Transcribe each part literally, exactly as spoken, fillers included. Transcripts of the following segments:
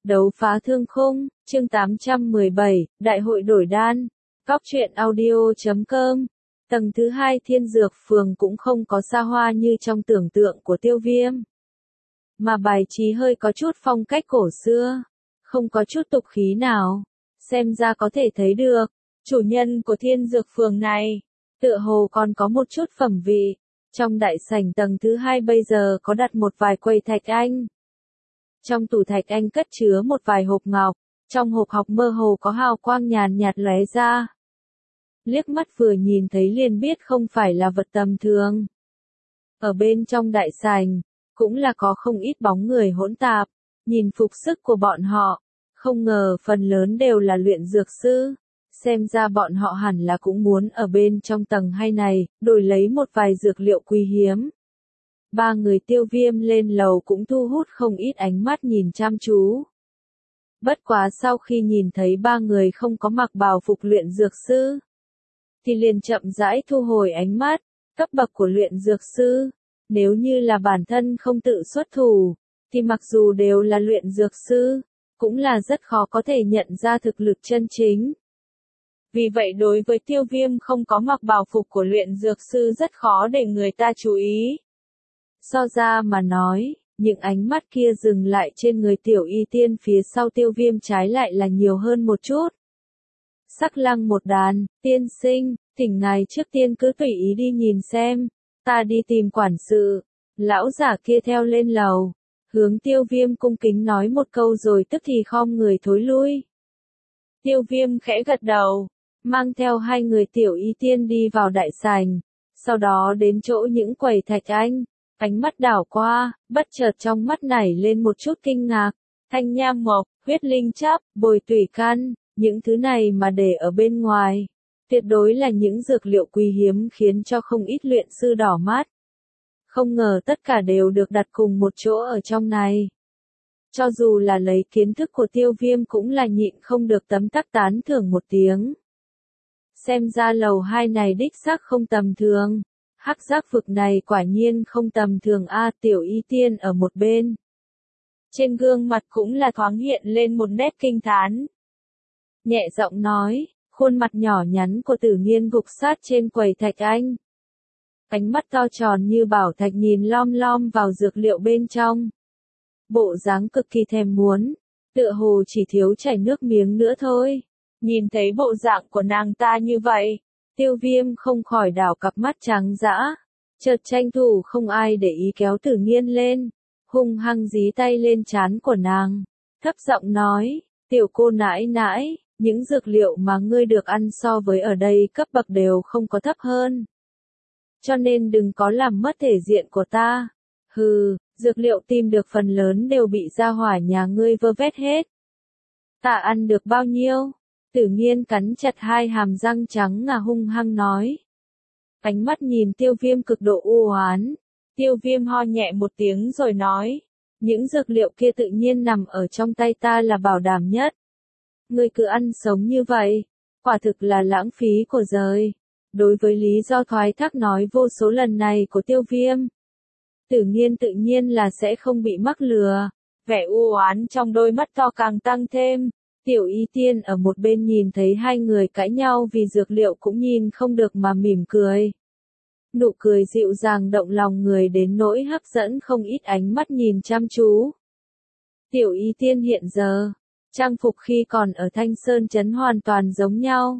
Đấu phá thương khung, chương tám trăm mười bảy, Đại hội đổi đan. Cóc truyện audio chấm com. Tầng thứ hai Thiên Dược Phường cũng không có xa hoa như trong tưởng tượng của Tiêu Viêm. Mà bài trí hơi có chút phong cách cổ xưa, không có chút tục khí nào. Xem ra có thể thấy được, chủ nhân của Thiên Dược Phường này, tựa hồ còn có một chút phẩm vị. Trong đại sảnh tầng thứ hai bây giờ có đặt một vài quầy thạch anh. Trong tủ thạch anh cất chứa một vài hộp ngọc, trong hộp ngọc mơ hồ có hào quang nhàn nhạt lóe ra. Liếc mắt vừa nhìn thấy liền biết không phải là vật tầm thường. Ở bên trong đại sảnh, cũng là có không ít bóng người hỗn tạp, nhìn phục sức của bọn họ, không ngờ phần lớn đều là luyện dược sư. Xem ra bọn họ hẳn là cũng muốn ở bên trong tầng hai này, đổi lấy một vài dược liệu quý hiếm. Ba người Tiêu Viêm lên lầu cũng thu hút không ít ánh mắt nhìn chăm chú. Bất quá sau khi nhìn thấy ba người không có mặc bào phục luyện dược sư, thì liền chậm rãi thu hồi ánh mắt. Cấp bậc của luyện dược sư, nếu như là bản thân không tự xuất thủ, thì mặc dù đều là luyện dược sư, cũng là rất khó có thể nhận ra thực lực chân chính. Vì vậy đối với Tiêu Viêm không có mặc bào phục của luyện dược sư rất khó để người ta chú ý. So ra mà nói, những ánh mắt kia dừng lại trên người Tiểu Y Tiên phía sau Tiêu Viêm trái lại là nhiều hơn một chút. Sắc Lăng một đàn, tiên sinh, thỉnh ngài trước tiên cứ tùy ý đi nhìn xem, ta đi tìm quản sự. Lão giả kia theo lên lầu, hướng Tiêu Viêm cung kính nói một câu rồi tức thì khom người thối lui. Tiêu Viêm khẽ gật đầu, mang theo hai người Tiểu Y Tiên đi vào đại sảnh, sau đó đến chỗ những quầy thạch anh. Ánh mắt đảo qua, bất chợt trong mắt nảy lên một chút kinh ngạc. Thanh nham mộc, huyết linh chắp, bồi tủy căn, những thứ này mà để ở bên ngoài, tuyệt đối là những dược liệu quý hiếm khiến cho không ít luyện sư đỏ mắt. Không ngờ tất cả đều được đặt cùng một chỗ ở trong này. Cho dù là lấy kiến thức của Tiêu Viêm cũng là nhịn không được tấm tắc tán thưởng một tiếng. Xem ra lầu hai này đích xác không tầm thường. Hắc giác vực này quả nhiên không tầm thường a. Tiểu Y Tiên ở một bên, trên gương mặt cũng là thoáng hiện lên một nét kinh thán. Nhẹ giọng nói, khuôn mặt nhỏ nhắn của Tử Nghiên gục sát trên quầy thạch anh. Ánh mắt to tròn như bảo thạch nhìn lom lom vào dược liệu bên trong. Bộ dáng cực kỳ thèm muốn, tựa hồ chỉ thiếu chảy nước miếng nữa thôi. Nhìn thấy bộ dạng của nàng ta như vậy, Tiêu Viêm không khỏi đảo cặp mắt trắng dã, chợt tranh thủ không ai để ý kéo Tử Nghiên lên, hung hăng dí tay lên trán của nàng, thấp giọng nói, tiểu cô nãi nãi, những dược liệu mà ngươi được ăn so với ở đây cấp bậc đều không có thấp hơn. Cho nên đừng có làm mất thể diện của ta. Hừ, dược liệu tìm được phần lớn đều bị gia hỏa nhà ngươi vơ vét hết. Ta ăn được bao nhiêu? Tử Nghiên cắn chặt hai hàm răng trắng ngà hung hăng nói. Ánh mắt nhìn Tiêu Viêm cực độ u oán. Tiêu Viêm ho nhẹ một tiếng rồi nói. Những dược liệu kia tự nhiên nằm ở trong tay ta là bảo đảm nhất. Ngươi cứ ăn sống như vậy, quả thực là lãng phí của đời. Đối với lý do thoái thác nói vô số lần này của Tiêu Viêm, Tử Nghiên tự nhiên là sẽ không bị mắc lừa. Vẻ u oán trong đôi mắt to càng tăng thêm. Tiểu Y Tiên ở một bên nhìn thấy hai người cãi nhau vì dược liệu cũng nhìn không được mà mỉm cười. Nụ cười dịu dàng động lòng người đến nỗi hấp dẫn không ít ánh mắt nhìn chăm chú. Tiểu Y Tiên hiện giờ, trang phục khi còn ở Thanh Sơn Trấn hoàn toàn giống nhau.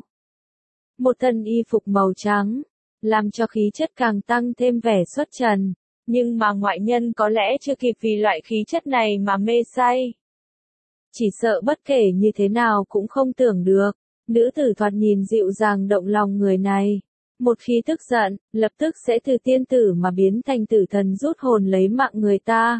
Một thân y phục màu trắng, làm cho khí chất càng tăng thêm vẻ xuất trần, nhưng mà ngoại nhân có lẽ chưa kịp vì loại khí chất này mà mê say. Chỉ sợ bất kể như thế nào cũng không tưởng được, nữ tử thoạt nhìn dịu dàng động lòng người này. Một khi tức giận, lập tức sẽ từ tiên tử mà biến thành tử thần rút hồn lấy mạng người ta.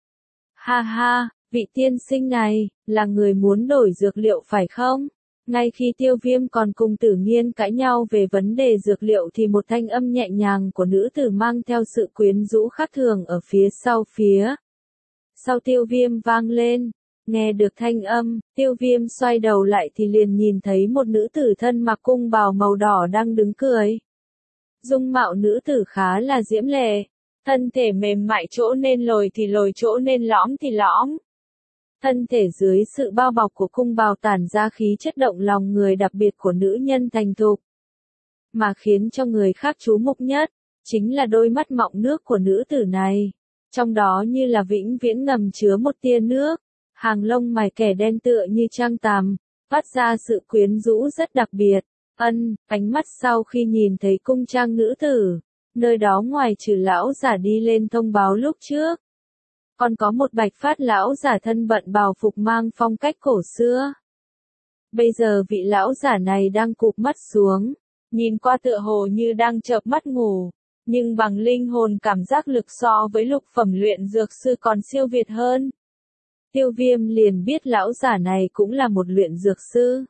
Ha ha, vị tiên sinh này, là người muốn đổi dược liệu phải không? Ngay khi Tiêu Viêm còn cùng Tử Nghiên cãi nhau về vấn đề dược liệu thì một thanh âm nhẹ nhàng của nữ tử mang theo sự quyến rũ khác thường ở phía sau phía. Sau Tiêu Viêm vang lên. Nghe được thanh âm, Tiêu Viêm xoay đầu lại thì liền nhìn thấy một nữ tử thân mặc cung bào màu đỏ đang đứng cười. Dung mạo nữ tử khá là diễm lệ, thân thể mềm mại chỗ nên lồi thì lồi chỗ nên lõm thì lõm. Thân thể dưới sự bao bọc của cung bào tản ra khí chất động lòng người đặc biệt của nữ nhân thành thục. Mà khiến cho người khác chú mục nhất, chính là đôi mắt mọng nước của nữ tử này. Trong đó như là vĩnh viễn ngầm chứa một tia nước, hàng lông mày kẻ đen tựa như trăng tằm, phát ra sự quyến rũ rất đặc biệt. Ân, ánh mắt sau khi nhìn thấy cung trang nữ tử, nơi đó ngoài trừ lão giả đi lên thông báo lúc trước, còn có một bạch phát lão giả thân bận bào phục mang phong cách cổ xưa. Bây giờ vị lão giả này đang cụp mắt xuống, nhìn qua tựa hồ như đang chợp mắt ngủ, nhưng bằng linh hồn cảm giác lực so với lục phẩm luyện dược sư còn siêu việt hơn. Tiêu Viêm liền biết lão giả này cũng là một luyện dược sư.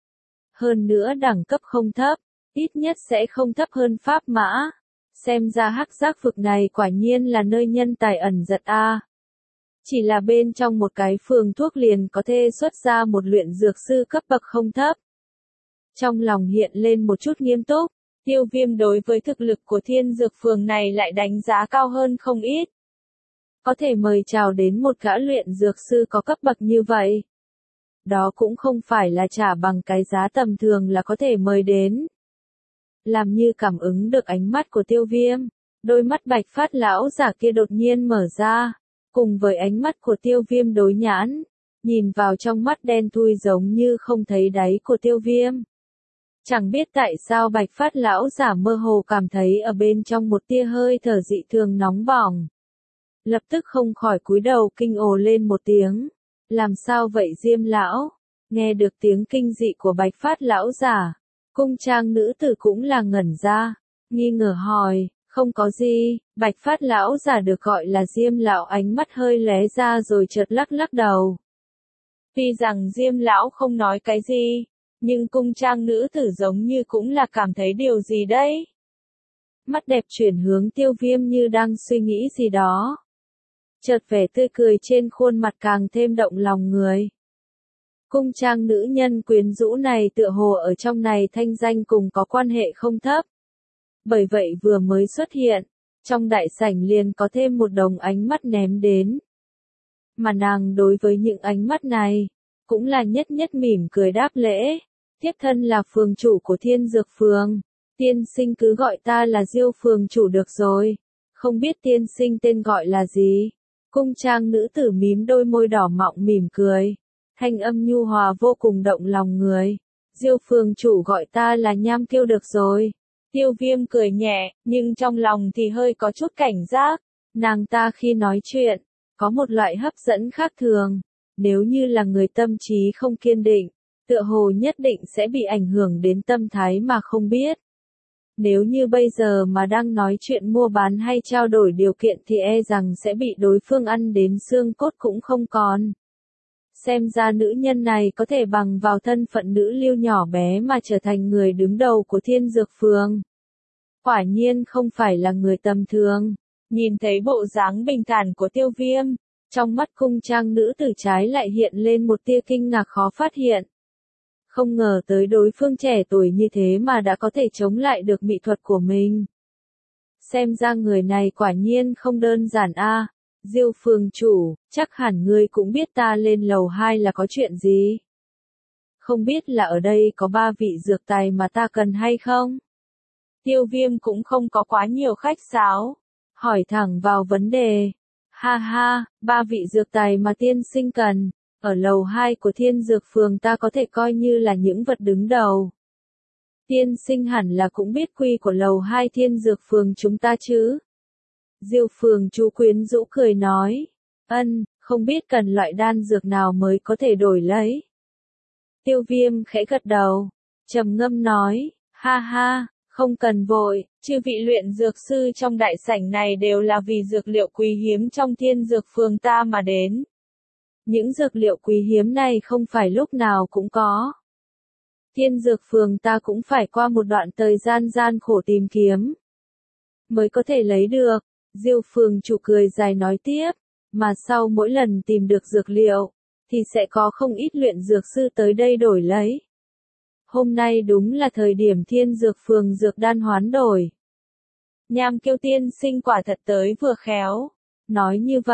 Hơn nữa đẳng cấp không thấp, ít nhất sẽ không thấp hơn pháp mã. Xem ra hắc giác vực này quả nhiên là nơi nhân tài ẩn giật a. Chỉ là bên trong một cái phường thuốc liền có thể xuất ra một luyện dược sư cấp bậc không thấp. Trong lòng hiện lên một chút nghiêm túc, Tiêu Viêm đối với thực lực của thiên dược phường này lại đánh giá cao hơn không ít. Có thể mời chào đến một gã luyện dược sư có cấp bậc như vậy. Đó cũng không phải là trả bằng cái giá tầm thường là có thể mời đến. Làm như cảm ứng được ánh mắt của Tiêu Viêm, đôi mắt bạch phát lão giả kia đột nhiên mở ra, cùng với ánh mắt của Tiêu Viêm đối nhãn, nhìn vào trong mắt đen thui giống như không thấy đáy của Tiêu Viêm. Chẳng biết tại sao bạch phát lão giả mơ hồ cảm thấy ở bên trong một tia hơi thở dị thường nóng bỏng. Lập tức không khỏi cúi đầu kinh ồ lên một tiếng. Làm sao vậy Diêm lão? Nghe được tiếng kinh dị của bạch phát lão giả, cung trang nữ tử cũng là ngẩn ra, nghi ngờ hỏi, không có gì, bạch phát lão giả được gọi là Diêm lão ánh mắt hơi lóe ra rồi chợt lắc lắc đầu. Tuy rằng Diêm lão không nói cái gì, nhưng cung trang nữ tử giống như cũng là cảm thấy điều gì đấy. Mắt đẹp chuyển hướng Tiêu Viêm như đang suy nghĩ gì đó. Chợt vẻ tươi cười trên khuôn mặt càng thêm động lòng người. Cung trang nữ nhân quyến rũ này tựa hồ ở trong này thanh danh cùng có quan hệ không thấp. Bởi vậy vừa mới xuất hiện, trong đại sảnh liền có thêm một đồng ánh mắt ném đến. Mà nàng đối với những ánh mắt này, cũng là nhất nhất mỉm cười đáp lễ. Thiếp thân là phường chủ của thiên dược phường, tiên sinh cứ gọi ta là Diêu phường chủ được rồi. Không biết tiên sinh tên gọi là gì? Cung trang nữ tử mím đôi môi đỏ mọng mỉm cười. Thanh âm nhu hòa vô cùng động lòng người. Diêu phường chủ gọi ta là Nham Kiêu được rồi. Tiêu Viêm cười nhẹ, nhưng trong lòng thì hơi có chút cảnh giác. Nàng ta khi nói chuyện, có một loại hấp dẫn khác thường. Nếu như là người tâm trí không kiên định, tựa hồ nhất định sẽ bị ảnh hưởng đến tâm thái mà không biết. Nếu như bây giờ mà đang nói chuyện mua bán hay trao đổi điều kiện thì e rằng sẽ bị đối phương ăn đến xương cốt cũng không còn. Xem ra nữ nhân này có thể bằng vào thân phận nữ lưu nhỏ bé mà trở thành người đứng đầu của thiên dược phường. Quả nhiên không phải là người tầm thường. Nhìn thấy bộ dáng bình thản của Tiêu Viêm, trong mắt cung trang nữ tử trái lại hiện lên một tia kinh ngạc khó phát hiện. Không ngờ tới đối phương trẻ tuổi như thế mà đã có thể chống lại được mỹ thuật của mình. Xem ra người này quả nhiên không đơn giản a. À. Diêu phường chủ, chắc hẳn ngươi cũng biết ta lên lầu hai là có chuyện gì. Không biết là ở đây có ba vị dược tài mà ta cần hay không? Tiêu Viêm cũng không có quá nhiều khách sáo, hỏi thẳng vào vấn đề. Ha ha, ba vị dược tài mà tiên sinh cần. Ở lầu hai của thiên dược phường ta có thể coi như là những vật đứng đầu. Tiên sinh hẳn là cũng biết quy của lầu hai thiên dược phường chúng ta chứ. Diêu phường chú quyến rũ cười nói. Ân, không biết cần loại đan dược nào mới có thể đổi lấy. Tiêu Viêm khẽ gật đầu, trầm ngâm nói. Ha ha, không cần vội, chư vị luyện dược sư trong đại sảnh này đều là vì dược liệu quý hiếm trong thiên dược phường ta mà đến. Những dược liệu quý hiếm này không phải lúc nào cũng có. Thiên dược phường ta cũng phải qua một đoạn thời gian gian khổ tìm kiếm, mới có thể lấy được. Diêu phường chủ cười dài nói tiếp, mà sau mỗi lần tìm được dược liệu, thì sẽ có không ít luyện dược sư tới đây đổi lấy. Hôm nay đúng là thời điểm thiên dược phường dược đan hoán đổi. Nham Kiêu tiên sinh quả thật tới vừa khéo. Nói như vậy,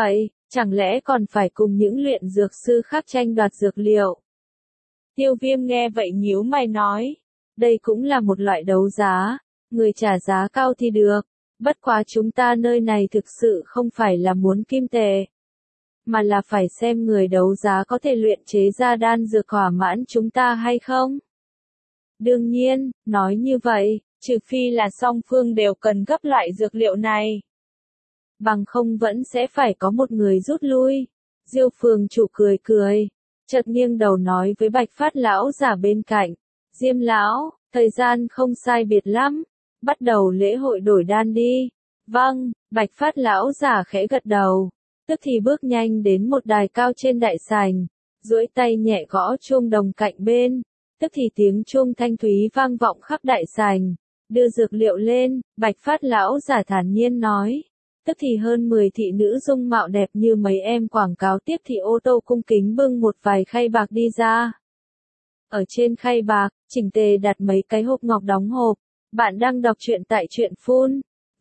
Chẳng lẽ còn phải cùng những luyện dược sư khác tranh đoạt dược liệu? Tiêu Viêm nghe vậy nhíu mày nói, đây cũng là một loại đấu giá, người trả giá cao thì được, bất quá chúng ta nơi này thực sự không phải là muốn kim tệ, mà là phải xem người đấu giá có thể luyện chế ra đan dược thỏa mãn chúng ta hay không. Đương nhiên, nói như vậy, trừ phi là song phương đều cần gấp loại dược liệu này. Bằng không vẫn sẽ phải có một người rút lui. Diêu phường chủ cười cười, chợt nghiêng đầu nói với Bạch Phát lão giả bên cạnh, Diêm lão, thời gian không sai biệt lắm, bắt đầu lễ hội đổi đan đi. Vâng, Bạch Phát lão giả khẽ gật đầu, tức thì bước nhanh đến một đài cao trên đại sảnh, duỗi tay nhẹ gõ chuông đồng cạnh bên, tức thì tiếng chuông thanh thúy vang vọng khắp đại sảnh. Đưa dược liệu lên, Bạch Phát lão giả thản nhiên nói, tức thì hơn mười thị nữ dung mạo đẹp như mấy em quảng cáo tiếp thị ô tô cung kính bưng một vài khay bạc đi ra. Ở trên khay bạc, chỉnh tề đặt mấy cái hộp ngọc đóng hộp. Bạn đang đọc truyện tại truyện phun.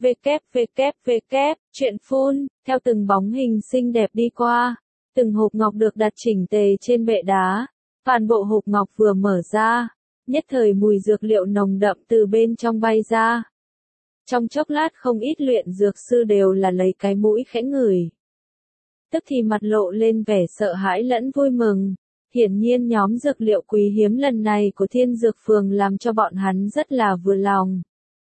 www, truyện phun, theo từng bóng hình xinh đẹp đi qua. Từng hộp ngọc được đặt chỉnh tề trên bệ đá. Toàn bộ hộp ngọc vừa mở ra, nhất thời mùi dược liệu nồng đậm từ bên trong bay ra. Trong chốc lát không ít luyện dược sư đều là lấy cái mũi khẽ ngửi. Tức thì mặt lộ lên vẻ sợ hãi lẫn vui mừng. Hiển nhiên nhóm dược liệu quý hiếm lần này của Thiên Dược Phường làm cho bọn hắn rất là vừa lòng.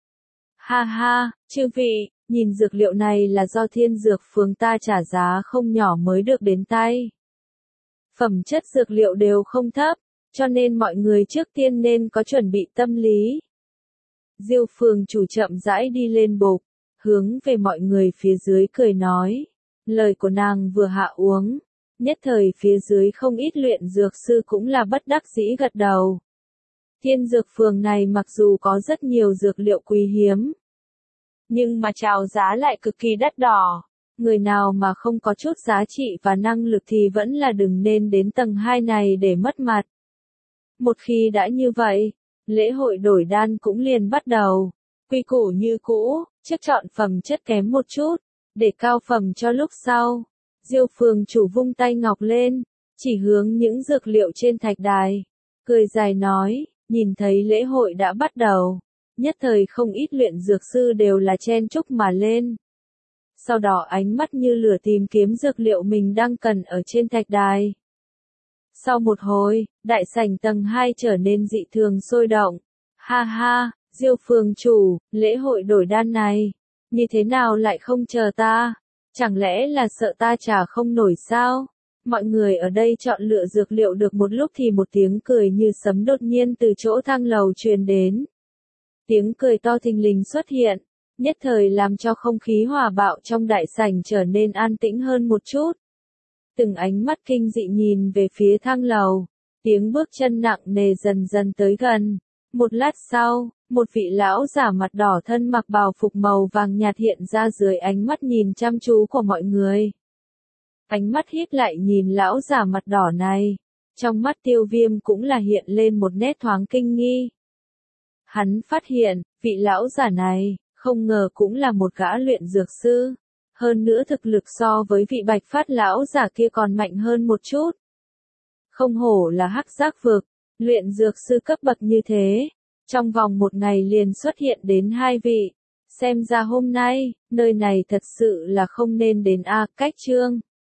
Ha ha, chư vị, nhìn dược liệu này là do Thiên Dược Phường ta trả giá không nhỏ mới được đến tay. Phẩm chất dược liệu đều không thấp, cho nên mọi người trước tiên nên có chuẩn bị tâm lý. Diêu phường chủ chậm rãi đi lên bục, hướng về mọi người phía dưới cười nói. Lời của nàng vừa hạ uống, nhất thời phía dưới không ít luyện dược sư cũng là bất đắc dĩ gật đầu. Thiên dược phường này mặc dù có rất nhiều dược liệu quý hiếm, nhưng mà chào giá lại cực kỳ đắt đỏ. Người nào mà không có chút giá trị và năng lực thì vẫn là đừng nên đến tầng hai này để mất mặt. Một khi đã như vậy, lễ hội đổi đan cũng liền bắt đầu. Quy củ như cũ, trước chọn phẩm chất kém một chút, để cao phẩm cho lúc sau. Diêu phường chủ vung tay ngọc lên, chỉ hướng những dược liệu trên thạch đài. Cười dài nói, nhìn thấy lễ hội đã bắt đầu. Nhất thời không ít luyện dược sư đều là chen chúc mà lên. Sau đó ánh mắt như lửa tìm kiếm dược liệu mình đang cần ở trên thạch đài. Sau một hồi, đại sảnh tầng hai trở nên dị thường sôi động. Ha ha, Diêu phường chủ, lễ hội đổi đan này, như thế nào lại không chờ ta? Chẳng lẽ là sợ ta trả không nổi sao? Mọi người ở đây chọn lựa dược liệu được một lúc thì một tiếng cười như sấm đột nhiên từ chỗ thang lầu truyền đến. Tiếng cười to thình lình xuất hiện, nhất thời làm cho không khí hòa bạo trong đại sảnh trở nên an tĩnh hơn một chút. Từng ánh mắt kinh dị nhìn về phía thang lầu, tiếng bước chân nặng nề dần dần tới gần. Một lát sau, một vị lão giả mặt đỏ thân mặc bào phục màu vàng nhạt hiện ra dưới ánh mắt nhìn chăm chú của mọi người. Ánh mắt híp lại nhìn lão giả mặt đỏ này, trong mắt Tiêu Viêm cũng là hiện lên một nét thoáng kinh nghi. Hắn phát hiện, vị lão giả này, không ngờ cũng là một gã luyện dược sư. Hơn nữa thực lực so với vị Bạch Phát lão giả kia còn mạnh hơn một chút. Không hổ là hắc giác vực, luyện dược sư cấp bậc như thế. Trong vòng một ngày liền xuất hiện đến hai vị. Xem ra hôm nay, nơi này thật sự là không nên đến a. Cách chương.